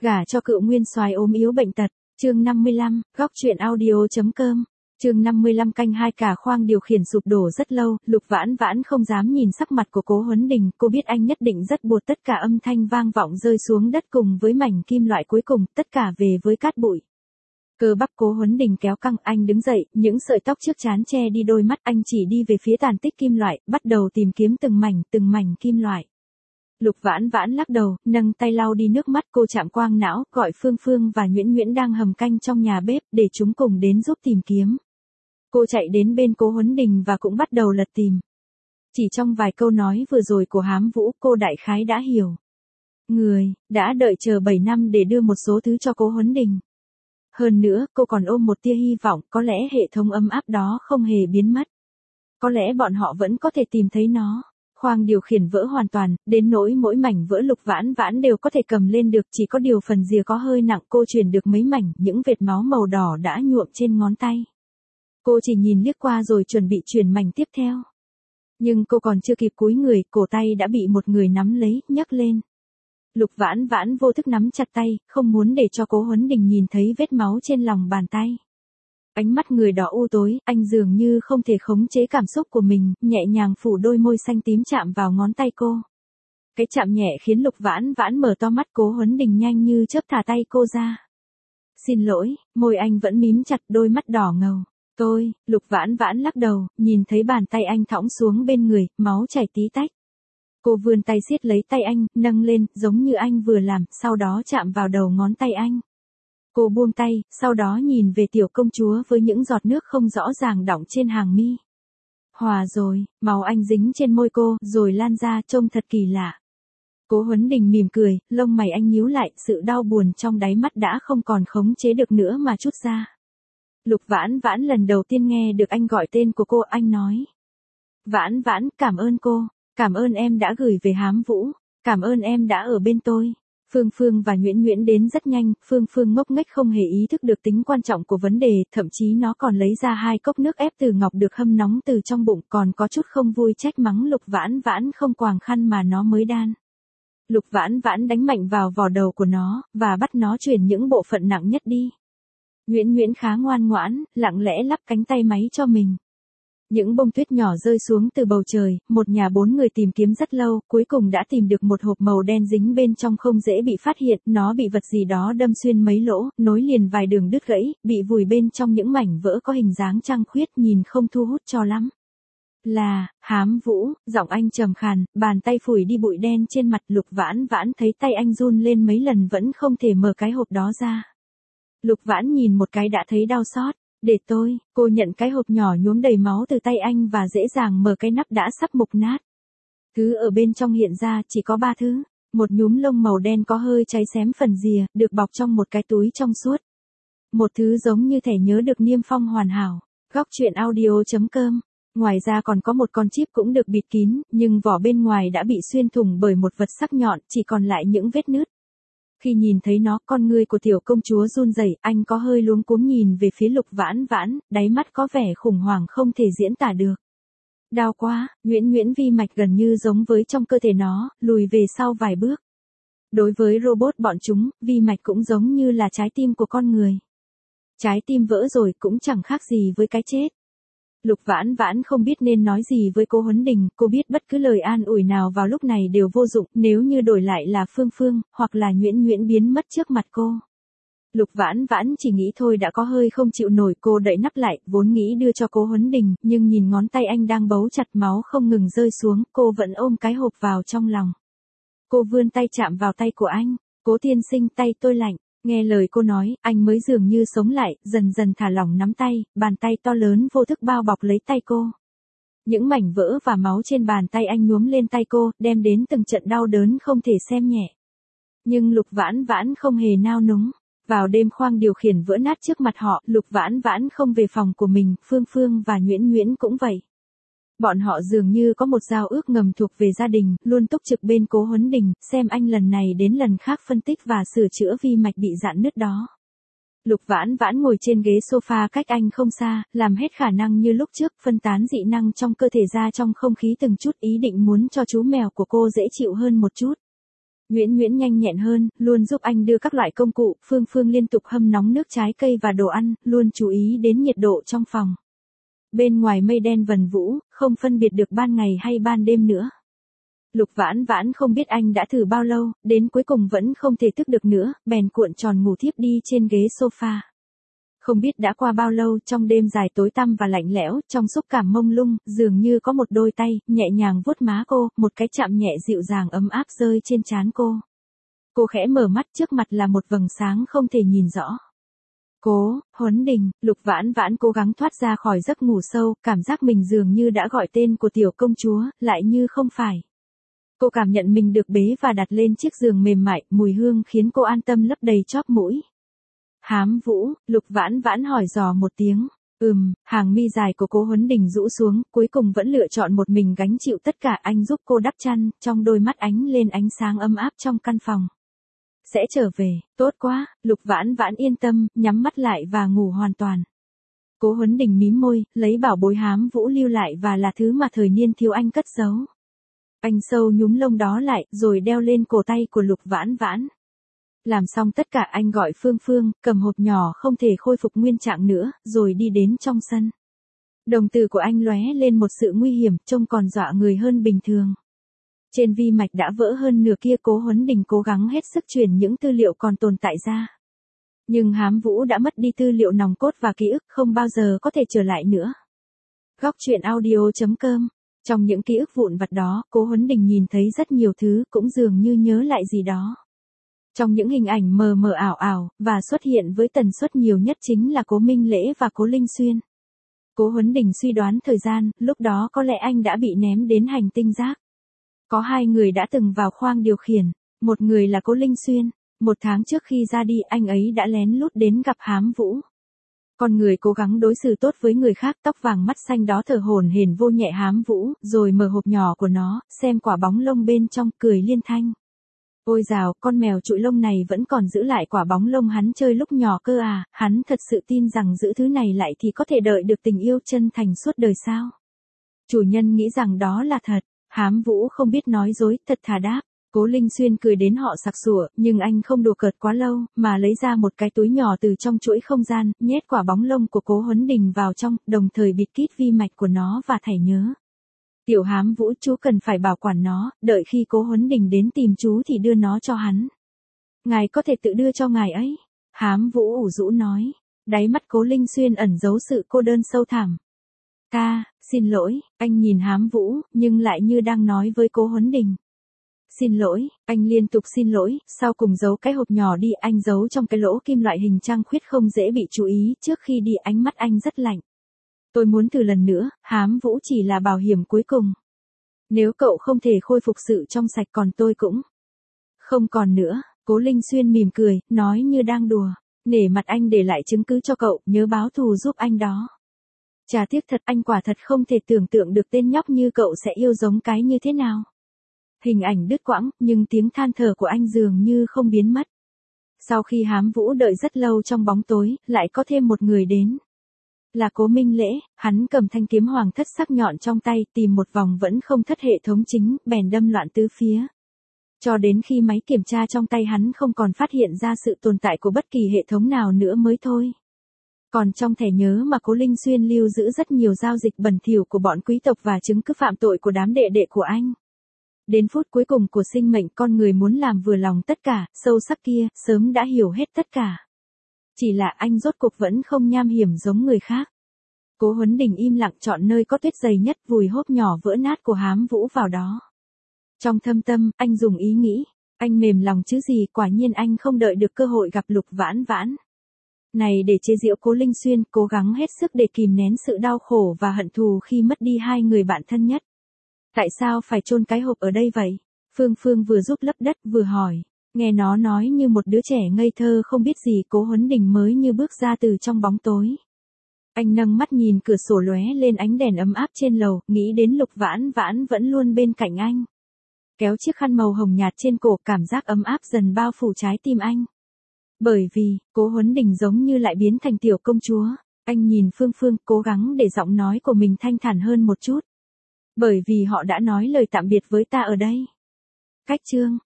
Gả cho cựu nguyên soái ốm yếu bệnh tật, chương 55, góc truyện audio.com. Chương 55 canh hai cả khoang điều khiển sụp đổ rất lâu, Lục Vãn Vãn không dám nhìn sắc mặt của Cố Huấn Đình, cô biết anh nhất định rất buồn, tất cả âm thanh vang vọng rơi xuống đất cùng với mảnh kim loại cuối cùng, tất cả về với cát bụi. Cơ bắp Cố Huấn Đình kéo căng, anh đứng dậy, những sợi tóc trước trán che đi đôi mắt, anh chỉ đi về phía tàn tích kim loại, bắt đầu tìm kiếm từng mảnh kim loại. Lục Vãn Vãn lắc đầu, nâng tay lau đi nước mắt, cô chạm quang não, gọi Phương Phương và Nhuyễn Nhuyễn đang hầm canh trong nhà bếp, để chúng cùng đến giúp tìm kiếm. Cô chạy đến bên Cố Huấn Đình và cũng bắt đầu lật tìm. Chỉ trong vài câu nói vừa rồi của Hám Vũ, cô đại khái đã hiểu. Người, đã đợi chờ 7 năm để đưa một số thứ cho Cố Huấn Đình. Hơn nữa, cô còn ôm một tia hy vọng, có lẽ hệ thống ấm áp đó không hề biến mất. Có lẽ bọn họ vẫn có thể tìm thấy nó. Khoang điều khiển vỡ hoàn toàn, đến nỗi mỗi mảnh vỡ Lục Vãn Vãn đều có thể cầm lên được, chỉ có điều phần rìa có hơi nặng, cô chuyển được mấy mảnh, những vệt máu màu đỏ đã nhuộm trên ngón tay. Cô chỉ nhìn liếc qua rồi chuẩn bị chuyển mảnh tiếp theo. Nhưng cô còn chưa kịp cúi người, cổ tay đã bị một người nắm lấy, nhấc lên. Lục Vãn Vãn vô thức nắm chặt tay, không muốn để cho Cố Huấn Đình nhìn thấy vết máu trên lòng bàn tay. Ánh mắt người đó u tối, anh dường như không thể khống chế cảm xúc của mình, nhẹ nhàng phủ đôi môi xanh tím chạm vào ngón tay cô. Cái chạm nhẹ khiến Lục Vãn Vãn mở to mắt, Cố Huấn Đình nhanh như chớp thả tay cô ra. Xin lỗi, môi anh vẫn mím chặt, đôi mắt đỏ ngầu. Lục Vãn Vãn lắc đầu, nhìn thấy bàn tay anh thõng xuống bên người, máu chảy tí tách. Cô vươn tay siết lấy tay anh, nâng lên, giống như anh vừa làm, sau đó chạm vào đầu ngón tay anh. Cô buông tay, sau đó nhìn về tiểu công chúa với những giọt nước không rõ ràng đọng trên hàng mi. Hòa rồi, máu anh dính trên môi cô, rồi lan ra, trông thật kỳ lạ. Cố Huấn Đình mỉm cười, lông mày anh nhíu lại, sự đau buồn trong đáy mắt đã không còn khống chế được nữa mà trút ra. Lục Vãn Vãn lần đầu tiên nghe được anh gọi tên của cô, anh nói. Vãn Vãn, cảm ơn cô, cảm ơn em đã gửi về Hám Vũ, cảm ơn em đã ở bên tôi. Phương Phương và Nhuyễn Nhuyễn đến rất nhanh, Phương Phương ngốc nghếch không hề ý thức được tính quan trọng của vấn đề, thậm chí nó còn lấy ra 2 cốc nước ép từ ngọc được hâm nóng từ trong bụng, còn có chút không vui trách mắng Lục Vãn Vãn không quàng khăn mà nó mới đan. Lục Vãn Vãn đánh mạnh vào vỏ đầu của nó, và bắt nó chuyển những bộ phận nặng nhất đi. Nhuyễn Nhuyễn khá ngoan ngoãn, lặng lẽ lắp cánh tay máy cho mình. Những bông tuyết nhỏ rơi xuống từ bầu trời, một nhà 4 người tìm kiếm rất lâu, cuối cùng đã tìm được một hộp màu đen dính bên trong không dễ bị phát hiện, nó bị vật gì đó đâm xuyên mấy lỗ, nối liền vài đường đứt gãy, bị vùi bên trong những mảnh vỡ có hình dáng trăng khuyết, nhìn không thu hút cho lắm. Là, Hám Vũ, giọng anh trầm khàn, bàn tay phủi đi bụi đen trên mặt. Lục Vãn Vãn thấy tay anh run lên mấy lần vẫn không thể mở cái hộp đó ra. Lục Vãn nhìn một cái đã thấy đau xót. Để tôi, cô nhận cái hộp nhỏ nhuốm đầy máu từ tay anh và dễ dàng mở cái nắp đã sắp mục nát. Thứ ở bên trong hiện ra chỉ có 3 thứ. Một nhúm lông màu đen có hơi cháy xém phần rìa, được bọc trong một cái túi trong suốt. Một thứ giống như thẻ nhớ được niêm phong hoàn hảo. Góc truyện audio.com. Ngoài ra còn có một con chip cũng được bịt kín, nhưng vỏ bên ngoài đã bị xuyên thủng bởi một vật sắc nhọn, chỉ còn lại những vết nứt. Khi nhìn thấy nó, con ngươi của tiểu công chúa run rẩy, anh có hơi luống cuống nhìn về phía Lục Vãn Vãn, đáy mắt có vẻ khủng hoảng không thể diễn tả được. Đau quá, Nhuyễn Nhuyễn vi mạch gần như giống với trong cơ thể nó, lùi về sau vài bước. Đối với robot bọn chúng, vi mạch cũng giống như là trái tim của con người. Trái tim vỡ rồi cũng chẳng khác gì với cái chết. Lục Vãn Vãn không biết nên nói gì với Cố Huấn Đình, cô biết bất cứ lời an ủi nào vào lúc này đều vô dụng, nếu như đổi lại là Phương Phương, hoặc là Nhuyễn Nhuyễn biến mất trước mặt cô. Lục Vãn Vãn chỉ nghĩ thôi đã có hơi không chịu nổi, cô đậy nắp lại, vốn nghĩ đưa cho Cố Huấn Đình, nhưng nhìn ngón tay anh đang bấu chặt, máu không ngừng rơi xuống, cô vẫn ôm cái hộp vào trong lòng. Cô vươn tay chạm vào tay của anh, Cố tiên sinh, tay tôi lạnh. Nghe lời cô nói, anh mới dường như sống lại, dần dần thả lỏng nắm tay, bàn tay to lớn vô thức bao bọc lấy tay cô. Những mảnh vỡ và máu trên bàn tay anh nhuốm lên tay cô, đem đến từng trận đau đớn không thể xem nhẹ. Nhưng Lục Vãn Vãn không hề nao núng. Vào đêm khoang điều khiển vỡ nát trước mặt họ, Lục Vãn Vãn không về phòng của mình, Phương Phương và Nhuyễn Nhuyễn cũng vậy. Bọn họ dường như có một giao ước ngầm thuộc về gia đình, luôn túc trực bên Cố Huấn Đình, xem anh lần này đến lần khác phân tích và sửa chữa vi mạch bị rạn nứt đó. Lục Vãn Vãn ngồi trên ghế sofa cách anh không xa, làm hết khả năng như lúc trước, phân tán dị năng trong cơ thể ra trong không khí từng chút, ý định muốn cho chú mèo của cô dễ chịu hơn một chút. Nguyễn Nguyễn nhanh nhẹn hơn, luôn giúp anh đưa các loại công cụ, Phương Phương liên tục hâm nóng nước trái cây và đồ ăn, luôn chú ý đến nhiệt độ trong phòng. Bên ngoài mây đen vần vũ, không phân biệt được ban ngày hay ban đêm nữa. Lục Vãn Vãn không biết anh đã thử bao lâu, đến cuối cùng vẫn không thể thức được nữa, bèn cuộn tròn ngủ thiếp đi trên ghế sofa. Không biết đã qua bao lâu, trong đêm dài tối tăm và lạnh lẽo, trong xúc cảm mông lung, dường như có một đôi tay, nhẹ nhàng vuốt má cô, một cái chạm nhẹ dịu dàng ấm áp rơi trên trán cô. Cô khẽ mở mắt, trước mặt là một vầng sáng không thể nhìn rõ. Cố Huấn Đình. Lục Vãn Vãn cố gắng thoát ra khỏi giấc ngủ sâu, cảm giác mình dường như đã gọi tên của tiểu công chúa, lại như không phải. Cô cảm nhận mình được bế và đặt lên chiếc giường mềm mại, mùi hương khiến cô an tâm lấp đầy chóp mũi. Hám Vũ. Lục Vãn Vãn hỏi dò một tiếng. Hàng mi dài của Cố Huấn Đình rũ xuống, cuối cùng vẫn lựa chọn một mình gánh chịu tất cả. Anh giúp cô đắp chăn, trong đôi mắt ánh lên ánh sáng ấm áp trong căn phòng. Sẽ trở về, tốt quá. Lục Vãn Vãn yên tâm, nhắm mắt lại và ngủ hoàn toàn. Cố Huấn Đình mím môi, lấy bảo bối Hám Vũ lưu lại và là thứ mà thời niên thiếu anh cất giấu. Anh sâu nhúm lông đó lại, rồi đeo lên cổ tay của Lục Vãn Vãn. Làm xong tất cả anh gọi Phương Phương, cầm hộp nhỏ không thể khôi phục nguyên trạng nữa, rồi đi đến trong sân. Đồng tử của anh lóe lên một sự nguy hiểm, trông còn dọa người hơn bình thường. Trên vi mạch đã vỡ hơn nửa kia, Cố Huấn Đình cố gắng hết sức truyền những tư liệu còn tồn tại ra. Nhưng Hám Vũ đã mất đi tư liệu nòng cốt và ký ức, không bao giờ có thể trở lại nữa. Góc truyện audio.com. Trong những ký ức vụn vặt đó, Cố Huấn Đình nhìn thấy rất nhiều thứ, cũng dường như nhớ lại gì đó. Trong những hình ảnh mờ mờ ảo ảo, và xuất hiện với tần suất nhiều nhất chính là Cố Minh Lễ và Cố Linh Xuyên. Cố Huấn Đình suy đoán thời gian, lúc đó có lẽ anh đã bị ném đến hành tinh rác. Có hai người đã từng vào khoang điều khiển, một người là Cố Linh Xuyên. 1 tháng trước khi ra đi, anh ấy đã lén lút đến gặp Hám Vũ. Con người cố gắng đối xử tốt với người khác, tóc vàng mắt xanh đó thở hổn hển vô nhẹ Hám Vũ, rồi mở hộp nhỏ của nó, xem quả bóng lông bên trong, cười liên thanh. Ôi dào, con mèo trụi lông này vẫn còn giữ lại quả bóng lông hắn chơi lúc nhỏ cơ à, hắn thật sự tin rằng giữ thứ này lại thì có thể đợi được tình yêu chân thành suốt đời sao? Chủ nhân nghĩ rằng đó là thật, Hám Vũ không biết nói dối, thật thà đáp. Cố Linh Xuyên cười đến họ sặc sủa, nhưng anh không đùa cợt quá lâu, mà lấy ra một cái túi nhỏ từ trong chuỗi không gian, nhét quả bóng lông của Cố Huấn Đình vào trong, đồng thời bịt kín vi mạch của nó và thảy nhớ. Tiểu Hám Vũ, chú cần phải bảo quản nó, đợi khi Cố Huấn Đình đến tìm chú thì đưa nó cho hắn. Ngài có thể tự đưa cho ngài ấy. Hám Vũ ủ rũ nói. Đáy mắt Cố Linh Xuyên ẩn giấu sự cô đơn sâu thẳm. Xin lỗi, anh nhìn Hám Vũ, nhưng lại như đang nói với Cố Huấn Đình. Xin lỗi, anh liên tục xin lỗi, sau cùng giấu cái hộp nhỏ đi, anh giấu trong cái lỗ kim loại hình trăng khuyết không dễ bị chú ý, trước khi đi ánh mắt anh rất lạnh. Tôi muốn thử lần nữa, Hám Vũ chỉ là bảo hiểm cuối cùng. Nếu cậu không thể khôi phục sự trong sạch còn tôi cũng không còn nữa. Cố Linh Xuyên mỉm cười, nói như đang đùa. Nể mặt anh để lại chứng cứ cho cậu, nhớ báo thù giúp anh đó. Chà tiếc thật, anh quả thật không thể tưởng tượng được tên nhóc như cậu sẽ yêu giống cái như thế nào. Hình ảnh đứt quãng, nhưng tiếng than thở của anh dường như không biến mất. Sau khi Hám Vũ đợi rất lâu trong bóng tối, lại có thêm một người đến. Là Cố Minh Lễ, hắn cầm thanh kiếm hoàng thất sắc nhọn trong tay, tìm một vòng vẫn không thất hệ thống chính, bèn đâm loạn tứ phía. Cho đến khi máy kiểm tra trong tay hắn không còn phát hiện ra sự tồn tại của bất kỳ hệ thống nào nữa mới thôi. Còn trong thẻ nhớ mà Cố Linh Xuyên lưu giữ rất nhiều giao dịch bẩn thỉu của bọn quý tộc và chứng cứ phạm tội của đám đệ đệ của anh. Đến phút cuối cùng của sinh mệnh, con người muốn làm vừa lòng tất cả, sâu sắc kia, sớm đã hiểu hết tất cả. Chỉ là anh rốt cuộc vẫn không nham hiểm giống người khác. Cố Huấn Đình im lặng chọn nơi có tuyết dày nhất, vùi hộp nhỏ vỡ nát của Hám Vũ vào đó. Trong thâm tâm, anh dùng ý nghĩ, anh mềm lòng chứ gì, quả nhiên anh không đợi được cơ hội gặp Lục Vãn Vãn. Này để chế giễu Cố Linh Xuyên, cố gắng hết sức để kìm nén sự đau khổ và hận thù khi mất đi hai người bạn thân nhất. Tại sao phải chôn cái hộp ở đây vậy? Phương Phương vừa giúp lấp đất vừa hỏi. Nghe nó nói như một đứa trẻ ngây thơ không biết gì. Cố Huấn Đình mới như bước ra từ trong bóng tối. Anh nâng mắt nhìn cửa sổ lóe lên ánh đèn ấm áp trên lầu, nghĩ đến Lục Vãn Vãn vẫn luôn bên cạnh anh. Kéo chiếc khăn màu hồng nhạt trên cổ, cảm giác ấm áp dần bao phủ trái tim anh. Bởi vì, Cố Huấn Đình giống như lại biến thành tiểu công chúa. Anh nhìn Phương Phương, cố gắng để giọng nói của mình thanh thản hơn một chút. Bởi vì họ đã nói lời tạm biệt với ta ở đây. Cách chương